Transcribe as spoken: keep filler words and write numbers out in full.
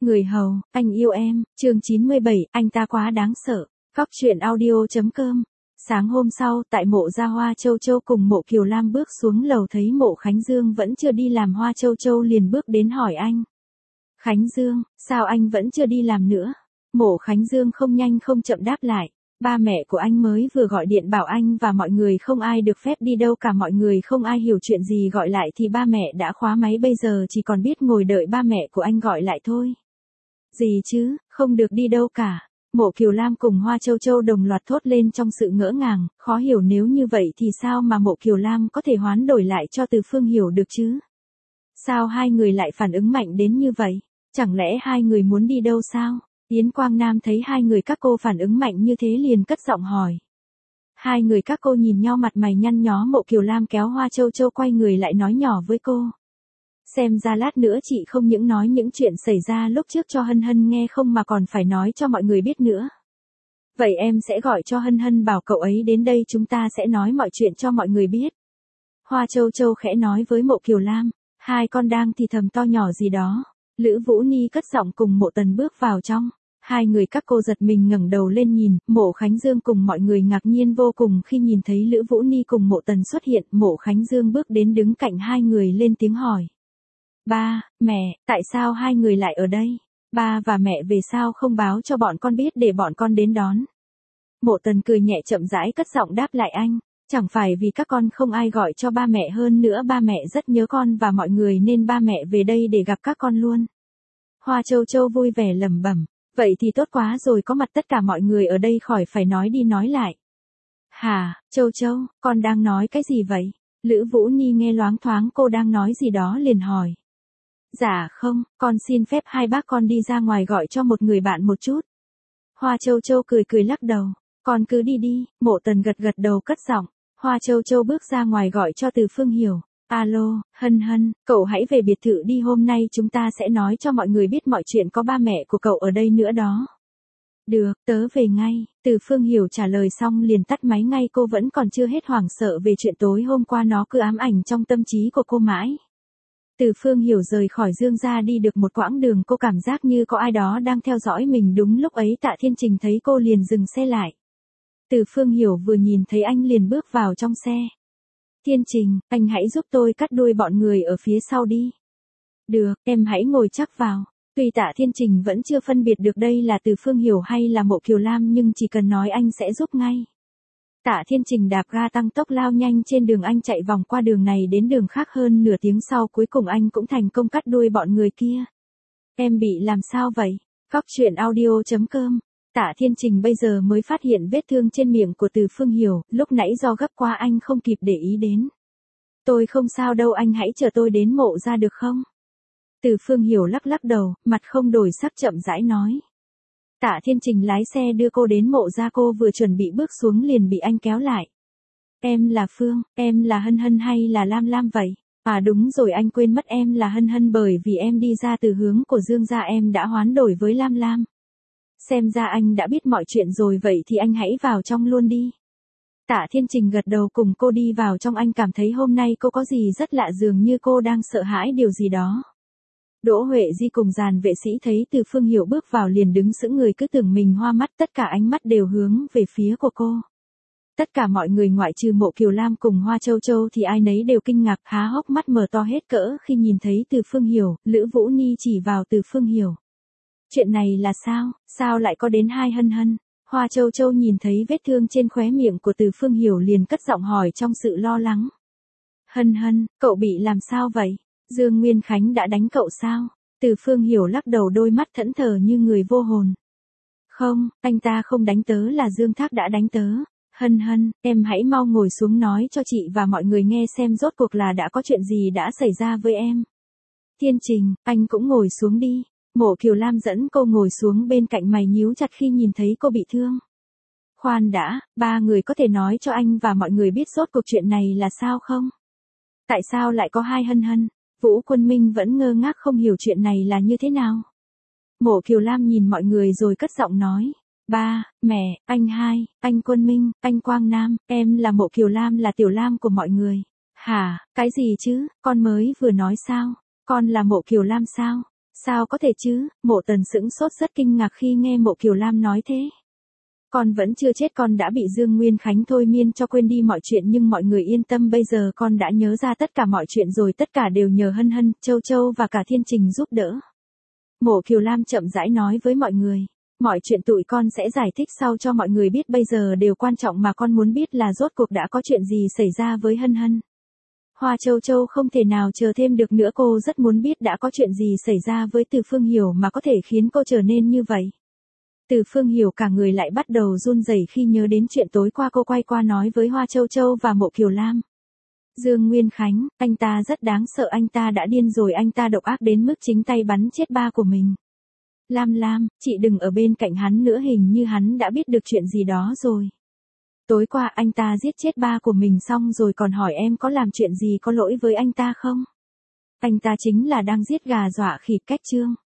Người hầu, anh yêu em, chương chín mươi bảy, anh ta quá đáng sợ. Cóc truyện audio.com. Sáng hôm sau, tại mộ gia Hoa Châu Châu cùng mộ Kiều Lam bước xuống lầu thấy mộ Khánh Dương vẫn chưa đi làm. Hoa Châu Châu liền bước đến hỏi anh. Khánh Dương, sao anh vẫn chưa đi làm nữa? Mộ Khánh Dương không nhanh không chậm đáp lại. Ba mẹ của anh mới vừa gọi điện bảo anh và mọi người không ai được phép đi đâu cả, mọi người không ai hiểu chuyện gì, gọi lại thì ba mẹ đã khóa máy, bây giờ chỉ còn biết ngồi đợi ba mẹ của anh gọi lại thôi. Gì chứ, không được đi đâu cả. Mộ Kiều Lam cùng Hoa Châu Châu đồng loạt thốt lên trong sự ngỡ ngàng, khó hiểu nếu như vậy thì sao mà mộ Kiều Lam có thể hoán đổi lại cho Từ Phương Hiểu được chứ? Sao hai người lại phản ứng mạnh đến như vậy? Chẳng lẽ hai người muốn đi đâu sao? Yến Quang Nam thấy hai người các cô phản ứng mạnh như thế liền cất giọng hỏi. Hai người các cô nhìn nhau mặt mày nhăn nhó. Mộ Kiều Lam kéo Hoa Châu Châu quay người lại nói nhỏ với cô. Xem ra lát nữa chị không những nói những chuyện xảy ra lúc trước cho Hân Hân nghe không mà còn phải nói cho mọi người biết nữa. Vậy em sẽ gọi cho Hân Hân bảo cậu ấy đến đây, chúng ta sẽ nói mọi chuyện cho mọi người biết. Hoa Châu Châu khẽ nói với mộ Kiều Lam. Hai con đang thì thầm to nhỏ gì đó. Lữ Vũ Ni cất giọng cùng Mộ Tần bước vào trong. Hai người các cô giật mình ngẩng đầu lên nhìn. Mộ Khánh Dương cùng mọi người ngạc nhiên vô cùng khi nhìn thấy Lữ Vũ Ni cùng Mộ Tần xuất hiện. Mộ Khánh Dương bước đến đứng cạnh hai người lên tiếng hỏi. Ba, mẹ, tại sao hai người lại ở đây? Ba và mẹ về sao không báo cho bọn con biết để bọn con đến đón? Mộ Tần cười nhẹ chậm rãi cất giọng đáp lại anh. Chẳng phải vì các con không ai gọi cho ba mẹ, hơn nữa ba mẹ rất nhớ con và mọi người nên ba mẹ về đây để gặp các con luôn. Hoa Châu Châu vui vẻ lẩm bẩm. Vậy thì tốt quá rồi, có mặt tất cả mọi người ở đây khỏi phải nói đi nói lại. Hả, Châu Châu, con đang nói cái gì vậy? Lữ Vũ Ni nghe loáng thoáng cô đang nói gì đó liền hỏi. Dạ không, con xin phép hai bác con đi ra ngoài gọi cho một người bạn một chút. Hoa Châu Châu cười cười lắc đầu. Con cứ đi đi. Mộ Tần gật gật đầu cất giọng. Hoa Châu Châu bước ra ngoài gọi cho Từ Phương Hiểu. Alo, Hân Hân, cậu hãy về biệt thự đi, hôm nay chúng ta sẽ nói cho mọi người biết mọi chuyện, có ba mẹ của cậu ở đây nữa đó. Được, tớ về ngay. Từ Phương Hiểu trả lời xong liền tắt máy ngay, cô vẫn còn chưa hết hoảng sợ về chuyện tối hôm qua, nó cứ ám ảnh trong tâm trí của cô mãi. Từ Phương Hiểu rời khỏi Dương gia đi được một quãng đường, cô cảm giác như có ai đó đang theo dõi mình. Đúng lúc ấy Tạ Thiên Trình thấy cô liền dừng xe lại. Từ Phương Hiểu vừa nhìn thấy anh liền bước vào trong xe. Thiên Trình, anh hãy giúp tôi cắt đuôi bọn người ở phía sau đi. Được, em hãy ngồi chắc vào. Tuy Tạ Thiên Trình vẫn chưa phân biệt được đây là Từ Phương Hiểu hay là mộ Kiều Lam, nhưng chỉ cần nói anh sẽ giúp ngay. Tạ Thiên Trình đạp ga tăng tốc lao nhanh trên đường, anh chạy vòng qua đường này đến đường khác, hơn nửa tiếng sau cuối cùng anh cũng thành công cắt đuôi bọn người kia. Em bị làm sao vậy? Cóc truyện audio.com. Tạ Thiên Trình bây giờ mới phát hiện vết thương trên miệng của Từ Phương Hiểu, lúc nãy do gấp quá anh không kịp để ý đến. Tôi không sao đâu, anh hãy chờ tôi đến mộ ra được không? Từ Phương Hiểu lắc lắc đầu, mặt không đổi sắc chậm rãi nói. Tạ Thiên Trình lái xe đưa cô đến mộ ra, cô vừa chuẩn bị bước xuống liền bị anh kéo lại. Em là Phương, em là Hân Hân hay là Lam Lam vậy? À đúng rồi, anh quên mất em là Hân Hân, bởi vì em đi ra từ hướng của Dương gia em đã hoán đổi với Lam Lam. Xem ra anh đã biết mọi chuyện rồi, vậy thì anh hãy vào trong luôn đi. Tạ Thiên Trình gật đầu cùng cô đi vào trong, anh cảm thấy hôm nay cô có gì rất lạ, dường như cô đang sợ hãi điều gì đó. Đỗ Huệ Di cùng dàn vệ sĩ thấy Từ Phương Hiểu bước vào liền đứng sững người, cứ tưởng mình hoa mắt, tất cả ánh mắt đều hướng về phía của cô. Tất cả mọi người ngoại trừ mộ Kiều Lam cùng Hoa Châu Châu thì ai nấy đều kinh ngạc, há hốc mắt mở to hết cỡ khi nhìn thấy Từ Phương Hiểu. Lữ Vũ Ni chỉ vào Từ Phương Hiểu. Chuyện này là sao, sao lại có đến hai Hân Hân? Hoa Châu Châu nhìn thấy vết thương trên khóe miệng của Từ Phương Hiểu liền cất giọng hỏi trong sự lo lắng. Hân Hân, cậu bị làm sao vậy? Dương Nguyên Khánh đã đánh cậu sao? Từ Phương Hiểu lắc đầu, đôi mắt thẫn thờ như người vô hồn. Không, anh ta không đánh tớ, là Dương Thác đã đánh tớ. Hân Hân, em hãy mau ngồi xuống nói cho chị và mọi người nghe xem rốt cuộc là đã có chuyện gì đã xảy ra với em. Thiên Trình, anh cũng ngồi xuống đi. Mộ Kiều Lam dẫn cô ngồi xuống bên cạnh, mày nhíu chặt khi nhìn thấy cô bị thương. Khoan đã, ba người có thể nói cho anh và mọi người biết rốt cuộc chuyện này là sao không? Tại sao lại có hai Hân Hân? Vũ Quân Minh vẫn ngơ ngác không hiểu chuyện này là như thế nào. Mộ Kiều Lam nhìn mọi người rồi cất giọng nói. Ba, mẹ, anh hai, anh Quân Minh, anh Quang Nam, em là Mộ Kiều Lam, là Tiểu Lam của mọi người. Hả, cái gì chứ, con mới vừa nói sao? Con là Mộ Kiều Lam sao? Sao có thể chứ, Mộ Tần sững sốt rất kinh ngạc khi nghe Mộ Kiều Lam nói thế. Con vẫn chưa chết, con đã bị Dương Nguyên Khánh thôi miên cho quên đi mọi chuyện, nhưng mọi người yên tâm, bây giờ con đã nhớ ra tất cả mọi chuyện rồi, tất cả đều nhờ Hân Hân, Châu Châu và cả Thiên Trình giúp đỡ. Mộ Kiều Lam chậm rãi nói với mọi người. Mọi chuyện tụi con sẽ giải thích sau cho mọi người biết, bây giờ điều quan trọng mà con muốn biết là rốt cuộc đã có chuyện gì xảy ra với Hân Hân. Hoa Châu Châu không thể nào chờ thêm được nữa, cô rất muốn biết đã có chuyện gì xảy ra với Từ Phương Hiểu mà có thể khiến cô trở nên như vậy. Từ Phương Hiểu cả người lại bắt đầu run rẩy khi nhớ đến chuyện tối qua cô quay qua nói với Hoa Châu Châu và Mộ Kiều Lam. Dương Nguyên Khánh, anh ta rất đáng sợ, anh ta đã điên rồi, anh ta độc ác đến mức chính tay bắn chết ba của mình. Lam Lam, chị đừng ở bên cạnh hắn nữa, hình như hắn đã biết được chuyện gì đó rồi. Tối qua anh ta giết chết ba của mình xong rồi còn hỏi em có làm chuyện gì có lỗi với anh ta không? Anh ta chính là đang giết gà dọa khỉ. Cách chương